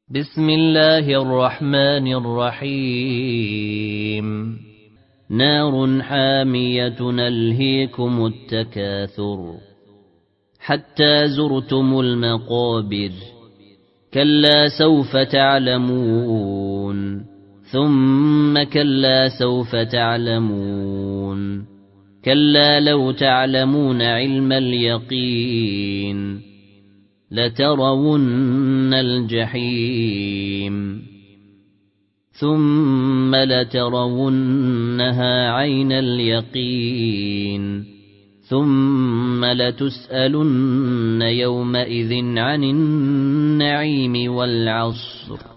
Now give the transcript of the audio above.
بسم الله الرحمن الرحيم نار حامية نلهيكم التكاثر حتى زرتم المقابر كلا سوف تعلمون ثم كلا سوف تعلمون كلا لو تعلمون علم اليقين لترون الجحيم ثم لترونها عين اليقين ثم لتسألن يومئذ عن النعيم والعصر